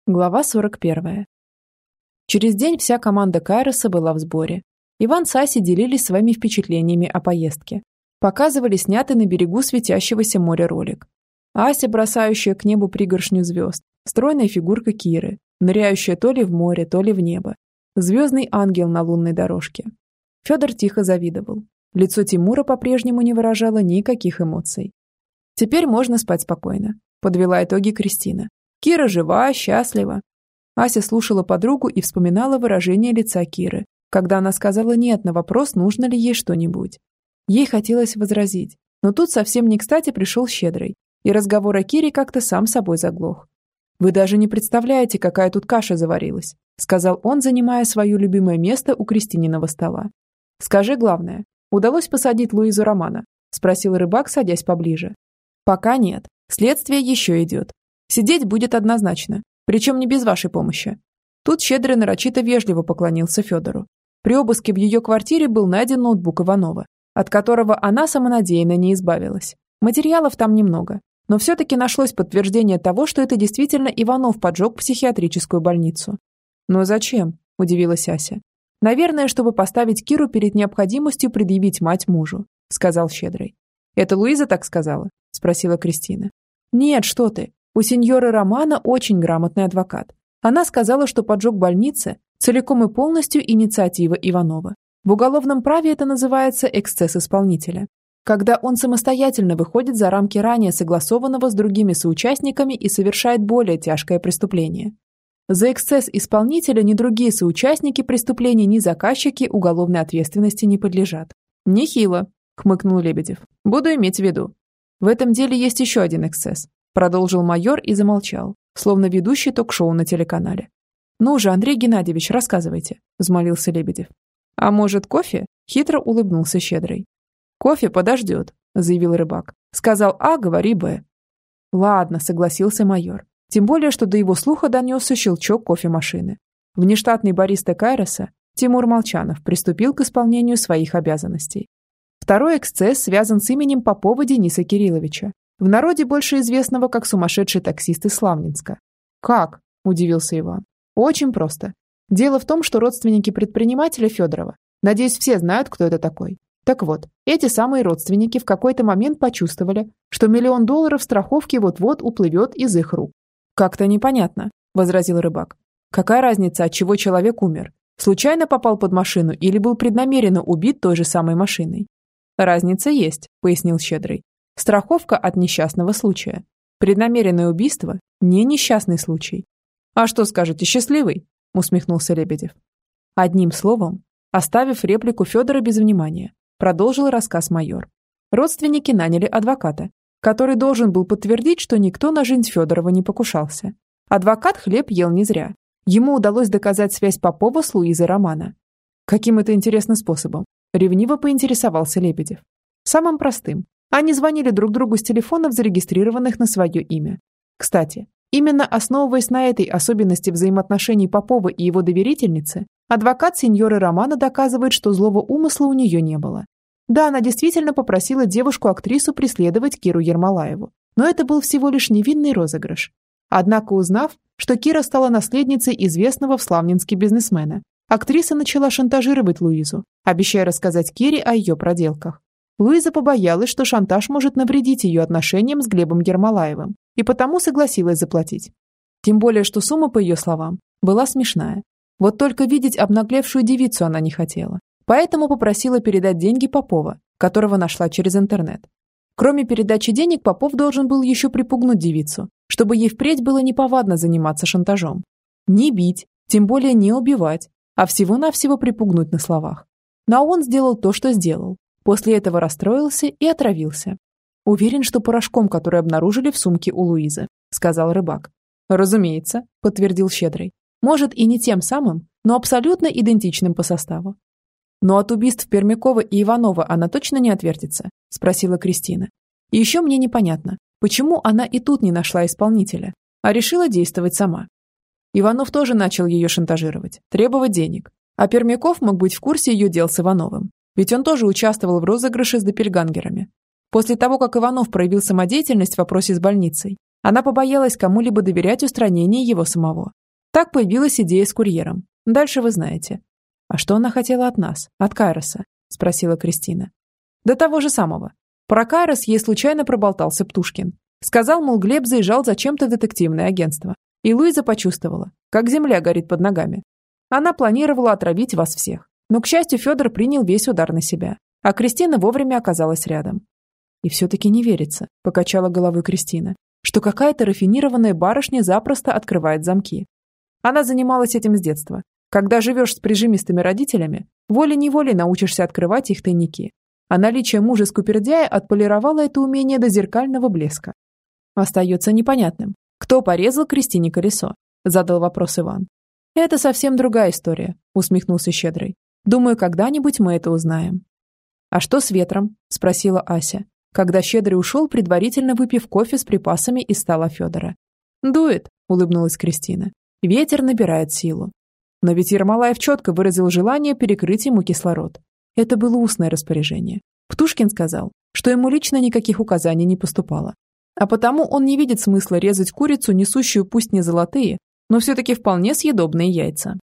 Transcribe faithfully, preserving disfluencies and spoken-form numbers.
Глава сорок первая. Через день вся команда Кайроса была в сборе. Иван с Асей делились своими впечатлениями о поездке. Показывали снятый на берегу светящегося моря ролик. Ася, бросающая к небу пригоршню звезд, стройная фигурка Киры, ныряющая то ли в море, то ли в небо. Звездный ангел на лунной дорожке. Федор тихо завидовал. Лицо Тимура по-прежнему не выражало никаких эмоций. «Теперь можно спать спокойно», – подвела итоги Кристина. Кира жива, счастлива. Ася слушала подругу и вспоминала выражение лица Киры, когда она сказала «нет» на вопрос, нужно ли ей что-нибудь. Ей хотелось возразить, но тут совсем не кстати пришел Щедрый, и разговор о Кире как-то сам собой заглох. «Вы даже не представляете, какая тут каша заварилась», сказал он, занимая свое любимое место у Кристининого стола. «Скажи главное, удалось посадить Луизу Романа?» спросил рыбак, садясь поближе. «Пока нет, следствие еще идет. Сидеть будет однозначно, причем не без вашей помощи». Тут Щедрый нарочито вежливо поклонился Федору. При обыске в ее квартире был найден ноутбук Иванова, от которого она самонадеянно не избавилась. Материалов там немного, но все-таки нашлось подтверждение того, что это действительно Иванов поджег психиатрическую больницу. «Но зачем?» – удивилась Ася. «Наверное, чтобы поставить Киру перед необходимостью предъявить мать мужу», – сказал Щедрый. «Это Луиза так сказала?» – спросила Кристина. «Нет, что ты. У сеньоры Романа очень грамотный адвокат. Она сказала, что поджог больницы целиком и полностью инициатива Иванова. В уголовном праве это называется эксцесс исполнителя. Когда он самостоятельно выходит за рамки ранее согласованного с другими соучастниками и совершает более тяжкое преступление. За эксцесс исполнителя ни другие соучастники преступления, ни заказчики уголовной ответственности не подлежат». «Нехило», – хмыкнул Лебедев. «Буду иметь в виду. В этом деле есть еще один эксцесс», – продолжил майор и замолчал, словно ведущий ток-шоу на телеканале. «Ну же, Андрей Геннадьевич, рассказывайте», – взмолился Лебедев. «А может, кофе?» – хитро улыбнулся Щедрый. «Кофе подождет», – заявил рыбак. «Сказал А, говори Б». «Ладно», – согласился майор. Тем более, что до его слуха донесся щелчок кофемашины. Внештатный бариста Кайроса Тимур Молчанов приступил к исполнению своих обязанностей. Второй эксцесс связан с именем Попова Дениса Кирилловича, в народе больше известного как сумасшедший таксист из Славнинска. «Как?» – удивился Иван. «Очень просто. Дело в том, что родственники предпринимателя Федорова, надеюсь, все знают, кто это такой. Так вот, эти самые родственники в какой-то момент почувствовали, что миллион долларов страховки вот-вот уплывет из их рук». «Как-то непонятно», – возразил рыбак. «Какая разница, от чего человек умер? Случайно попал под машину или был преднамеренно убит той же самой машиной?» «Разница есть», – пояснил Щедрый. «Страховка от несчастного случая. Преднамеренное убийство – не несчастный случай». «А что скажете, счастливый?» – усмехнулся Лебедев. Одним словом, оставив реплику Федора без внимания, продолжил рассказ майор. Родственники наняли адвоката, который должен был подтвердить, что никто на жизнь Федорова не покушался. Адвокат хлеб ел не зря. Ему удалось доказать связь Попова с Луизой Романа. Каким это интересным способом? Ревниво поинтересовался Лебедев. Самым простым. Они звонили друг другу с телефонов, зарегистрированных на свое имя. Кстати, именно основываясь на этой особенности взаимоотношений Попова и его доверительницы, адвокат сеньоры Романа доказывает, что злого умысла у нее не было. Да, она действительно попросила девушку-актрису преследовать Киру Ермолаеву, но это был всего лишь невинный розыгрыш. Однако, узнав, что Кира стала наследницей известного в Славнинске бизнесмена, актриса начала шантажировать Луизу, обещая рассказать Кире о ее проделках. Луиза побоялась, что шантаж может навредить ее отношениям с Глебом Ермолаевым, и потому согласилась заплатить. Тем более, что сумма, по ее словам, была смешная. Вот только видеть обнаглевшую девицу она не хотела. Поэтому попросила передать деньги Попова, которого нашла через интернет. Кроме передачи денег, Попов должен был еще припугнуть девицу, чтобы ей впредь было неповадно заниматься шантажом. Не бить, тем более не убивать, а всего-навсего припугнуть на словах. Но он сделал то, что сделал. После этого расстроился и отравился. «Уверен, что порошком, который обнаружили в сумке у Луизы», – сказал рыбак. «Разумеется», – подтвердил Щедрый. «Может, и не тем самым, но абсолютно идентичным по составу». «Но от убийств Пермякова и Иванова она точно не отвертится?» – спросила Кристина. «И еще мне непонятно, почему она и тут не нашла исполнителя, а решила действовать сама. Иванов тоже начал ее шантажировать, требовать денег, а Пермяков мог быть в курсе ее дел с Ивановым, ведь он тоже участвовал в розыгрыше с доппельгангерами. После того, как Иванов проявил самодеятельность в вопросе с больницей, Она побоялась кому-либо доверять устранение его самого. Так появилась идея с курьером. Дальше вы знаете. «А что она хотела от нас, от Кайроса?» – спросила Кристина. «До того же самого. Про Кайрос ей случайно проболтался Птушкин. Сказал, мол, Глеб заезжал зачем-то в детективное агентство. И Луиза почувствовала, как земля горит под ногами. Она планировала отравить вас всех. Но, к счастью, Федор принял весь удар на себя. А Кристина вовремя оказалась рядом». «И все-таки не верится», – покачала головой Кристина, «что какая-то рафинированная барышня запросто открывает замки. Она занималась этим с детства. Когда живешь с прижимистыми родителями, волей-неволей научишься открывать их тайники. А наличие мужа-скупердяя отполировало это умение до зеркального блеска». «Остается непонятным, кто порезал Кристине колесо?» – задал вопрос Иван. «Это совсем другая история», – усмехнулся Щедрый. «Думаю, когда-нибудь мы это узнаем». «А что с ветром?» – спросила Ася, когда Щедрый ушел, предварительно выпив кофе с припасами из стола Федора. «Дует», – улыбнулась Кристина. «Ветер набирает силу». Но ведь Ермолаев четко выразил желание перекрыть ему кислород. Это было устное распоряжение. Птушкин сказал, что ему лично никаких указаний не поступало. А потому он не видит смысла резать курицу, несущую пусть не золотые, но все-таки вполне съедобные яйца.